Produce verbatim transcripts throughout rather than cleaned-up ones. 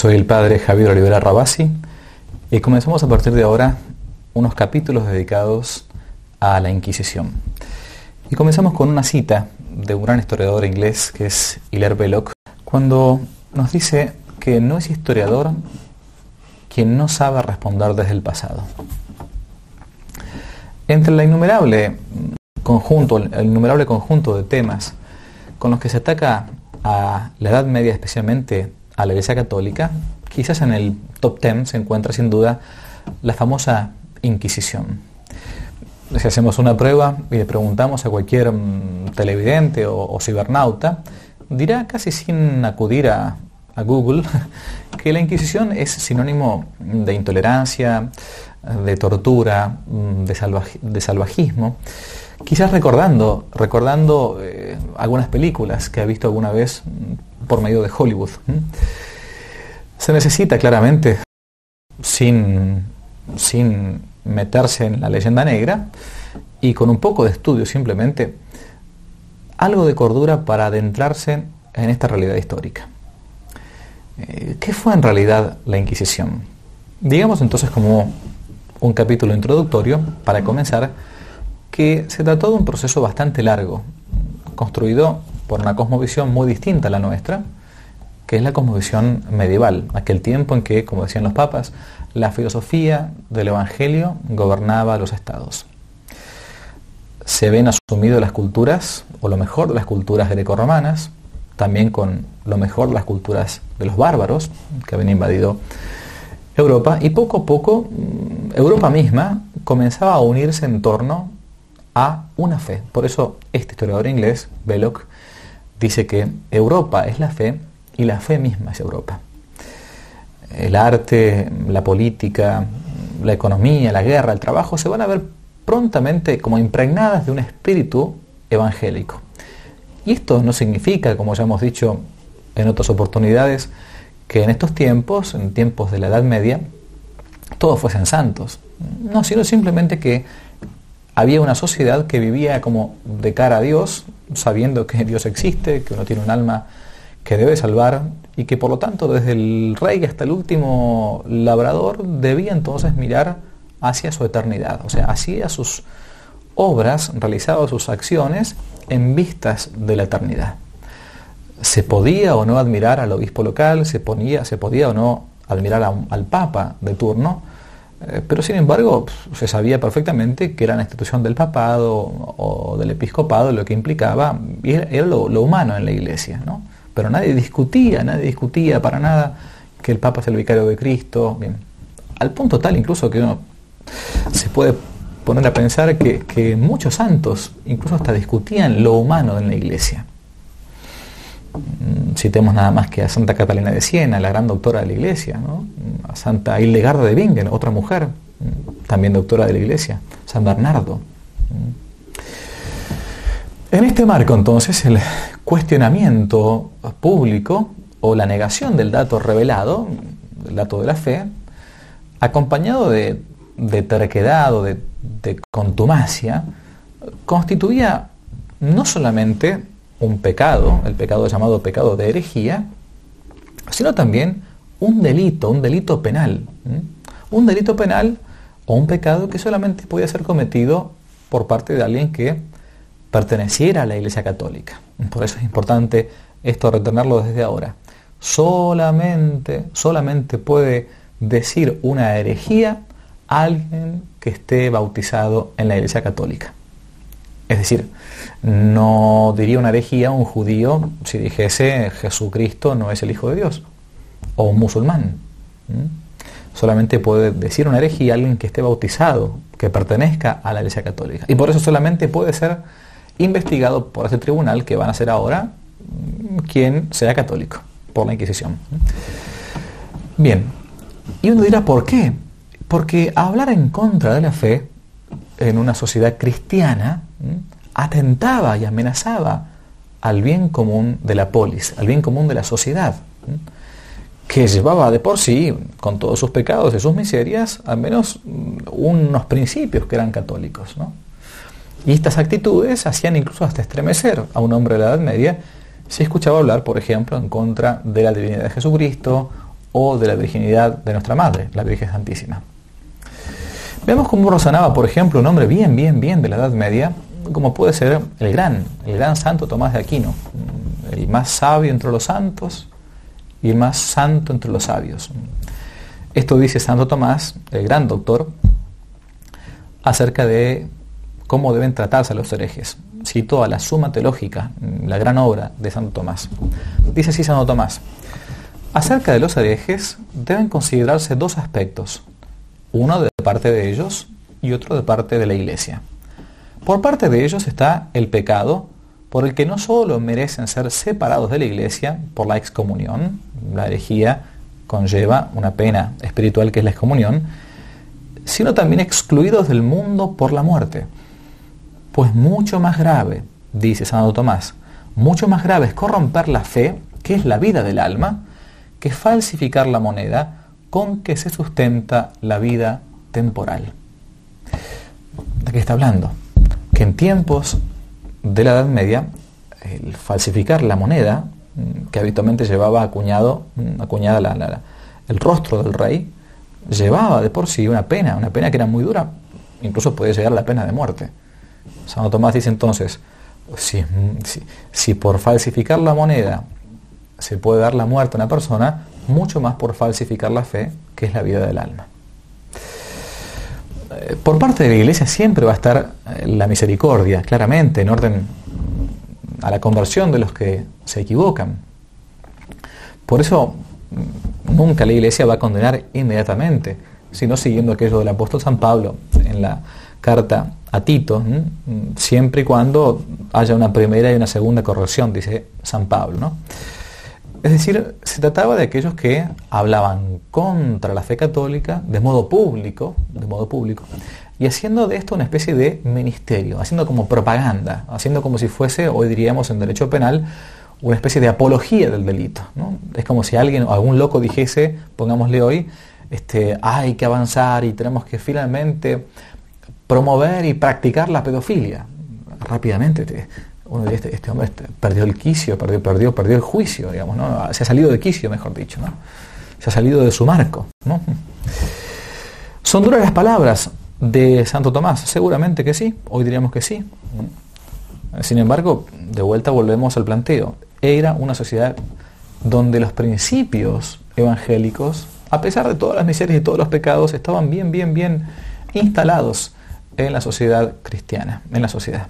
Soy el padre Javier Olivera Rabasi y comenzamos a partir de ahora unos capítulos dedicados a la Inquisición. Y comenzamos con una cita de un gran historiador inglés que es Hilaire Belloc, cuando nos dice que no es historiador quien no sabe responder desde el pasado. Entre la innumerable conjunto, el innumerable conjunto de temas con los que se ataca a la Edad Media, especialmente a la Iglesia Católica, quizás en el top ten se encuentra sin duda la famosa Inquisición. Si hacemos una prueba y le preguntamos a cualquier um, televidente o, o cibernauta, dirá casi sin acudir a, a Google que la Inquisición es sinónimo de intolerancia, de tortura, de, salvaj- de salvajismo. Quizás recordando, recordando eh, algunas películas que ha visto alguna vez por medio de Hollywood. Se necesita claramente, sin, sin meterse en la leyenda negra y con un poco de estudio simplemente, algo de cordura para adentrarse en esta realidad histórica. Eh, ¿Qué fue en realidad la Inquisición? Digamos entonces como un capítulo introductorio para comenzar que se trató de un proceso bastante largo, construido por una cosmovisión muy distinta a la nuestra, que es la cosmovisión medieval, aquel tiempo en que, como decían los papas, la filosofía del Evangelio gobernaba los estados. Se ven asumido las culturas, o lo mejor de las culturas grecorromanas, también con lo mejor de las culturas de los bárbaros, que habían invadido Europa, y poco a poco Europa misma comenzaba a unirse en torno a una fe. Por eso este historiador inglés, Belloc, dice que Europa es la fe y la fe misma es Europa. El arte, la política, la economía, la guerra, el trabajo se van a ver prontamente como impregnadas de un espíritu evangélico. Y esto no significa, como ya hemos dicho en otras oportunidades, que en estos tiempos, en tiempos de la Edad Media, todos fuesen santos. No, sino simplemente que había una sociedad que vivía como de cara a Dios, sabiendo que Dios existe, que uno tiene un alma que debe salvar y que por lo tanto desde el rey hasta el último labrador debía entonces mirar hacia su eternidad. O sea, hacía sus obras, realizaba sus acciones en vistas de la eternidad. Se podía o no admirar al obispo local, se, ponía, se podía o no admirar a un, al papa de turno, eh, pero sin embargo se sabía perfectamente que era la institución del papado o del episcopado lo que implicaba, y era, era lo, lo humano en la iglesia, ¿no? Pero nadie discutía, nadie discutía para nada que el papa es el vicario de Cristo, bien, al punto tal incluso que uno se puede poner a pensar que, que muchos santos incluso hasta discutían lo humano en la iglesia. Citemos nada más que a Santa Catalina de Siena, la gran doctora de la Iglesia, ¿no? A Santa Hildegarda de Bingen, otra mujer, también doctora de la Iglesia, San Bernardo. En este marco, entonces, el cuestionamiento público o la negación del dato revelado, del dato de la fe, acompañado de, de terquedad o de, de contumacia, constituía no solamente un pecado, el pecado llamado pecado de herejía, sino también un delito, un delito penal. ¿Mm? Un delito penal o un pecado que solamente podía ser cometido por parte de alguien que perteneciera a la Iglesia Católica. Por eso es importante esto retenerlo desde ahora. Solamente, solamente puede decir una herejía alguien que esté bautizado en la Iglesia Católica. Es decir, no diría una herejía un judío si dijese Jesucristo no es el Hijo de Dios, o un musulmán. ¿Mm? Solamente puede decir una herejía alguien que esté bautizado, que pertenezca a la Iglesia Católica. Y por eso solamente puede ser investigado por ese tribunal que van a ser ahora quien sea católico, por la Inquisición. Bien, y uno dirá, ¿por qué? Porque hablar en contra de la fe en una sociedad cristiana atentaba y amenazaba al bien común de la polis, al bien común de la sociedad, que llevaba de por sí, con todos sus pecados y sus miserias, al menos unos principios que eran católicos, ¿no? Y estas actitudes hacían incluso hasta estremecer a un hombre de la Edad Media si escuchaba hablar, por ejemplo, en contra de la divinidad de Jesucristo o de la virginidad de nuestra Madre, la Virgen Santísima. Veamos cómo razonaba, por ejemplo, un hombre bien, bien, bien de la Edad Media, como puede ser el gran, el gran santo Tomás de Aquino, el más sabio entre los santos y el más santo entre los sabios. Esto dice Santo Tomás, el gran doctor, acerca de cómo deben tratarse a los herejes. Cito a la Summa Teológica, la gran obra de Santo Tomás. Dice así Santo Tomás: acerca de los herejes deben considerarse dos aspectos, uno de parte de ellos y otro de parte de la Iglesia. Por parte de ellos está el pecado, por el que no solo merecen ser separados de la Iglesia por la excomunión, la herejía conlleva una pena espiritual que es la excomunión, sino también excluidos del mundo por la muerte. Pues mucho más grave, dice Santo Tomás, mucho más grave es corromper la fe, que es la vida del alma, que falsificar la moneda con que se sustenta la vida temporal. ¿De qué está hablando? Que en tiempos de la Edad Media, el falsificar la moneda, que habitualmente llevaba acuñado, acuñada la, la, el rostro del rey, llevaba de por sí una pena, una pena que era muy dura, incluso podía llegar a la pena de muerte. Santo Tomás dice entonces, si, si, si por falsificar la moneda se puede dar la muerte a una persona, mucho más por falsificar la fe, que es la vida del alma. Por parte de la Iglesia siempre va a estar la misericordia, claramente, en orden a la conversión de los que se equivocan. Por eso nunca la Iglesia va a condenar inmediatamente, sino siguiendo aquello del apóstol San Pablo en la carta a Tito, ¿eh? siempre y cuando haya una primera y una segunda corrección, dice San Pablo, ¿no? Es decir, se trataba de aquellos que hablaban contra la fe católica de modo público, de modo público, y haciendo de esto una especie de ministerio, haciendo como propaganda, haciendo como si fuese, hoy diríamos en derecho penal, una especie de apología del delito, ¿no? Es como si alguien o algún loco dijese, pongámosle hoy, este, hay que avanzar y tenemos que finalmente promover y practicar la pedofilia. Rápidamente te, uno dice, este, este hombre este, perdió el quicio, perdió, perdió, perdió el juicio, digamos, ¿no? Se ha salido de quicio, mejor dicho, ¿no? Se ha salido de su marco, ¿no? ¿Son duras las palabras de Santo Tomás? Seguramente que sí, hoy diríamos que sí. Sin embargo, de vuelta volvemos al planteo. Era una sociedad donde los principios evangélicos, a pesar de todas las miserias y todos los pecados, estaban bien, bien, bien instalados en la sociedad cristiana, en la sociedad.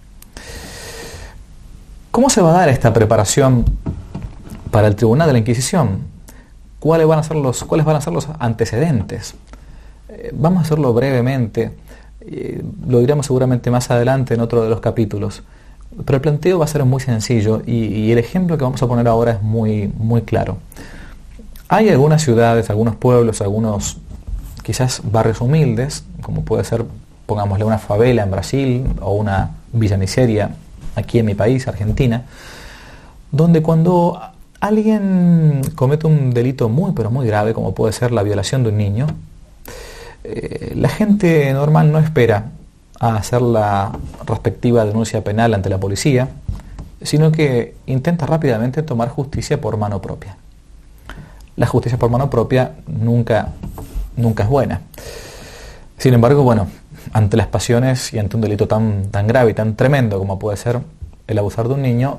¿Cómo se va a dar esta preparación para el tribunal de la Inquisición? ¿Cuáles van a ser los, cuáles van a ser los antecedentes? Eh, vamos a hacerlo brevemente, eh, lo diremos seguramente más adelante en otro de los capítulos, pero el planteo va a ser muy sencillo y, y el ejemplo que vamos a poner ahora es muy, muy claro. Hay algunas ciudades, algunos pueblos, algunos quizás barrios humildes, como puede ser, pongámosle, una favela en Brasil o una villa miseria aquí en mi país, Argentina, donde cuando alguien comete un delito muy pero muy grave, como puede ser la violación de un niño, eh, la gente normal no espera a hacer la respectiva denuncia penal ante la policía, sino que intenta rápidamente tomar justicia por mano propia. La justicia por mano propia nunca, nunca es buena. Sin embargo, bueno, ante las pasiones y ante un delito tan, tan grave y tan tremendo como puede ser el abusar de un niño,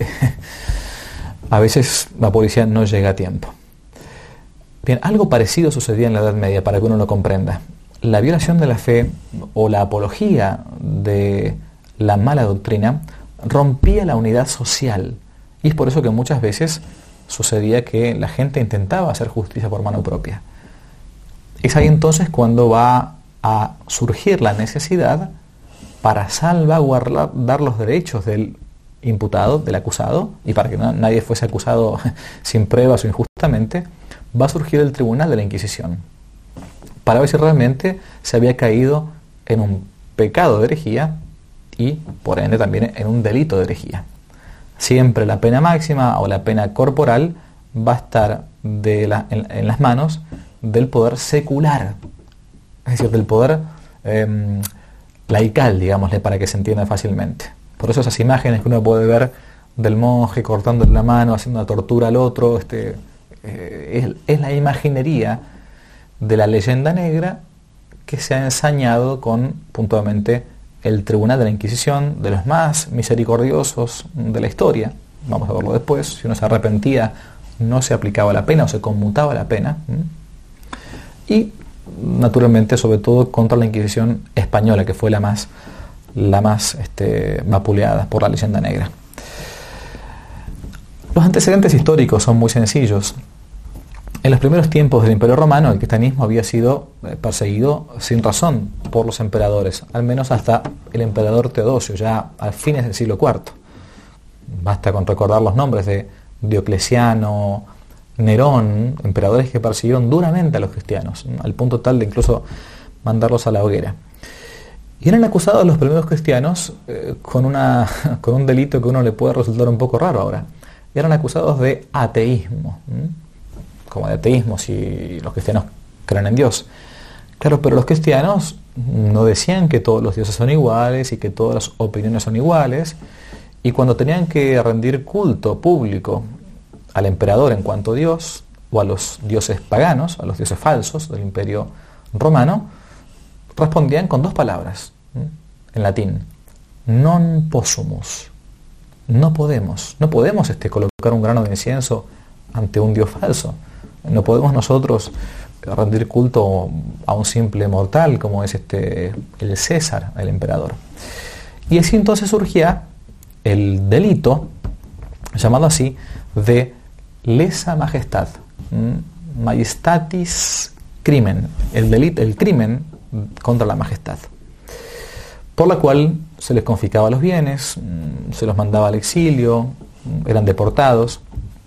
a veces la policía no llega a tiempo. Bien, algo parecido sucedía en la Edad Media, para que uno lo comprenda. La violación de la fe o la apología de la mala doctrina rompía la unidad social, y es por eso que muchas veces sucedía que la gente intentaba hacer justicia por mano propia. Es ahí entonces cuando va a surgir la necesidad para salvaguardar los derechos del imputado, del acusado, y para que no, nadie fuese acusado sin pruebas o injustamente, va a surgir el tribunal de la Inquisición, para ver si realmente se había caído en un pecado de herejía y, por ende, también en un delito de herejía. Siempre la pena máxima o la pena corporal va a estar de la, en, en las manos del poder secular, es decir, del poder eh, laical, digámosle, para que se entienda fácilmente. Por eso esas imágenes que uno puede ver del monje cortándole la mano, haciendo una tortura al otro, este, eh, es, es la imaginería de la leyenda negra que se ha ensañado con puntualmente el tribunal de la Inquisición, de los más misericordiosos de la historia. Vamos a verlo después. Si uno se arrepentía, no se aplicaba la pena o se conmutaba la pena. Y naturalmente, sobre todo, contra la Inquisición española, que fue la más, la más este, vapuleada por la leyenda negra. Los antecedentes históricos son muy sencillos. En los primeros tiempos del Imperio Romano, el cristianismo había sido perseguido sin razón por los emperadores, al menos hasta el emperador Teodosio, ya a fines del siglo cuarto. Basta con recordar los nombres de Diocleciano, Nerón, emperadores que persiguieron duramente a los cristianos, al punto tal de incluso mandarlos a la hoguera. Y eran acusados los primeros cristianos eh, con, una, con un delito que a uno le puede resultar un poco raro ahora. Eran acusados de ateísmo. ¿Mm? Como de ateísmo si los cristianos creen en Dios. Claro, pero los cristianos no decían que todos los dioses son iguales y que todas las opiniones son iguales, y cuando tenían que rendir culto público al emperador en cuanto a Dios, o a los dioses paganos, a los dioses falsos del Imperio Romano, respondían con dos palabras, ¿sí? En latín: non possumus. No podemos, no podemos este, colocar un grano de incienso ante un dios falso. No podemos nosotros rendir culto a un simple mortal como es este el César, el emperador. Y así entonces surgía el delito, llamado así, de lesa majestad, majestatis crimen, el delito, el crimen contra la majestad, por la cual se les confiscaba los bienes, se los mandaba al exilio, eran deportados.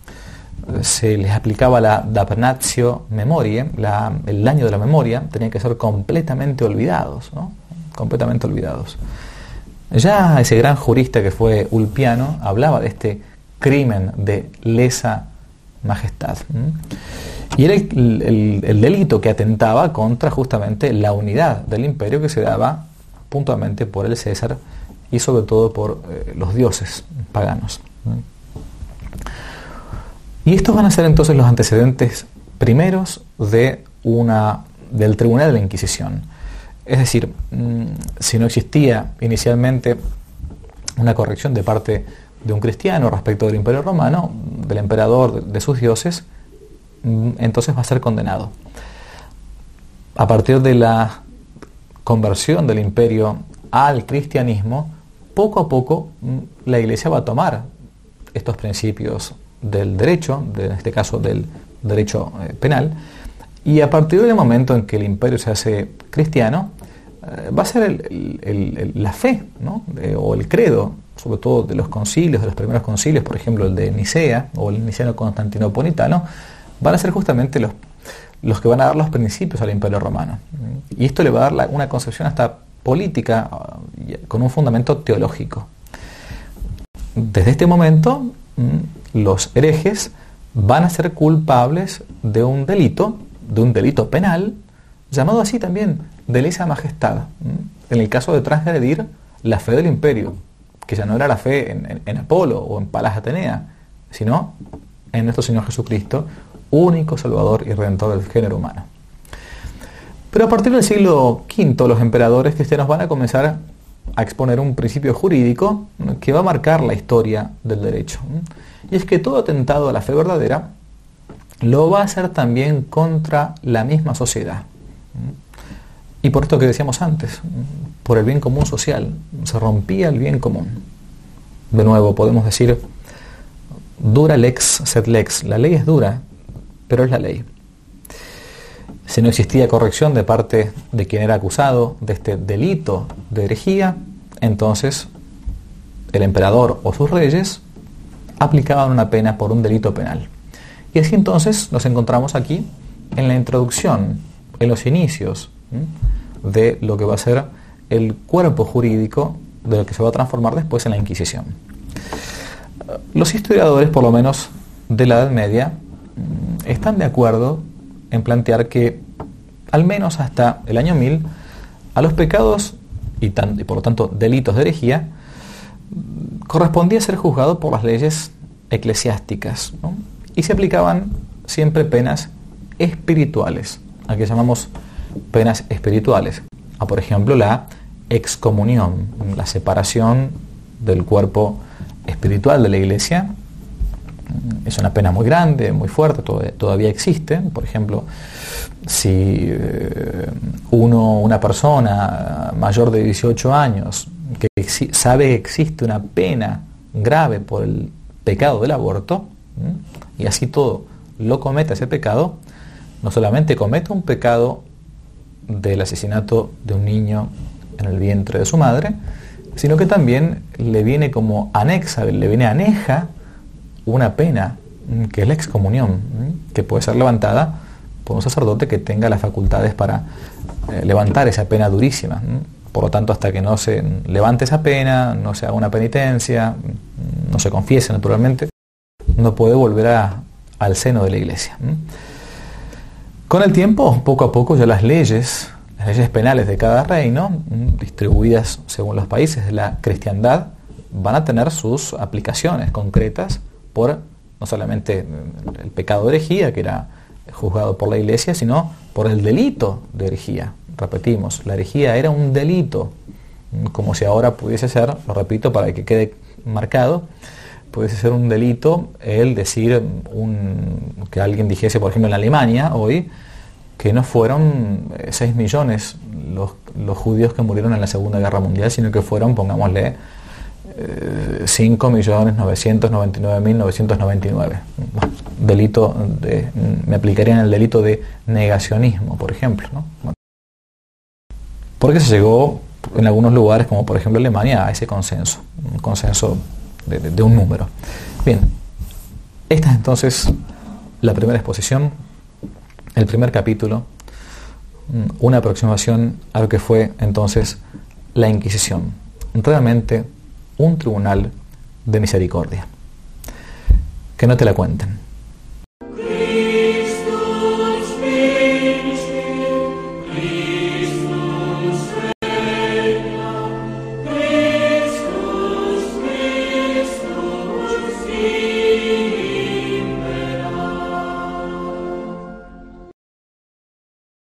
Se les aplicaba la damnatio memoriae, la, el daño de la memoria, tenían que ser completamente olvidados, ¿no? Completamente olvidados. Ya ese gran jurista que fue Ulpiano hablaba de este crimen de lesa majestad. ¿Mm? Y era el, el, el delito que atentaba contra justamente la unidad del imperio que se daba puntualmente por el César y sobre todo por eh, los dioses paganos. ¿Mm? Y estos van a ser entonces los antecedentes primeros de una, del Tribunal de la Inquisición. Es decir, si no existía inicialmente una corrección de parte de un cristiano respecto del Imperio Romano, del emperador, de sus dioses, entonces va a ser condenado. A partir de la conversión del imperio al cristianismo, poco a poco la Iglesia va a tomar estos principios del derecho, de, en este caso del derecho eh, penal, y a partir del momento en que el imperio se hace cristiano, eh, va a ser el, el, el, la fe, ¿no? eh, o el credo, sobre todo de los concilios, de los primeros concilios, por ejemplo el de Nicea o el niceno-constantinopolitano, van a ser justamente los, los que van a dar los principios al Imperio Romano. Y esto le va a dar la, una concepción hasta política uh, con un fundamento teológico. Desde este momento, los herejes van a ser culpables de un delito, de un delito penal, llamado así también, de lesa majestad, en el caso de transgredir la fe del imperio, que ya no era la fe en, en, en Apolo o en Palas Atenea, sino en nuestro Señor Jesucristo, único Salvador y Redentor del género humano. Pero a partir del siglo quinto, los emperadores cristianos van a comenzar a exponer un principio jurídico que va a marcar la historia del derecho. Y es que todo atentado a la fe verdadera lo va a hacer también contra la misma sociedad. Y por esto que decíamos antes, por el bien común social, se rompía el bien común. De nuevo, podemos decir, dura lex sed lex, la ley es dura, pero es la ley. Si no existía corrección de parte de quien era acusado de este delito de herejía, entonces el emperador o sus reyes aplicaban una pena por un delito penal. Y así entonces nos encontramos aquí en la introducción, en los inicios ¿sí? de lo que va a ser el cuerpo jurídico de lo que se va a transformar después en la Inquisición. Los historiadores, por lo menos de la Edad Media, están de acuerdo en plantear que al menos hasta el año mil a los pecados y, tan, y por lo tanto delitos de herejía correspondía ser juzgado por las leyes eclesiásticas, ¿no? Y se aplicaban siempre penas espirituales, a que llamamos penas espirituales, a por ejemplo la excomunión, la separación del cuerpo espiritual de la iglesia. Es una pena muy grande, muy fuerte, todavía existe. Por ejemplo, si uno, una persona mayor de dieciocho años que sabe que existe una pena grave por el pecado del aborto, y así todo lo comete ese pecado, no solamente comete un pecado del asesinato de un niño en el vientre de su madre, sino que también le viene como anexa, le viene aneja una pena, que es la excomunión, que puede ser levantada por un sacerdote que tenga las facultades para eh, levantar esa pena durísima. Por lo tanto, hasta que no se levante esa pena, no se haga una penitencia, no se confiese naturalmente, no puede volver a, al seno de la iglesia. Con el tiempo, poco a poco, ya las leyes, las leyes penales de cada reino, distribuidas según los países de la cristiandad, van a tener sus aplicaciones concretas por no solamente el pecado de herejía, que era juzgado por la iglesia, sino por el delito de herejía. Repetimos, la herejía era un delito, como si ahora pudiese ser, lo repito para que quede marcado, pudiese ser un delito el decir un, que alguien dijese, por ejemplo, en Alemania hoy, que no fueron seis millones los, los judíos que murieron en la Segunda Guerra Mundial, sino que fueron, pongámosle, eh, cinco millones novecientos noventa y nueve mil novecientos noventa y nueve. Bueno, delito de, me aplicaría en el delito de negacionismo, por ejemplo, ¿no? Bueno, porque se llegó en algunos lugares, como por ejemplo Alemania, a ese consenso, un consenso de, de, de un número. Bien, esta es entonces la primera exposición, el primer capítulo, una aproximación a lo que fue entonces la Inquisición, realmente un tribunal de misericordia. Que no te la cuenten.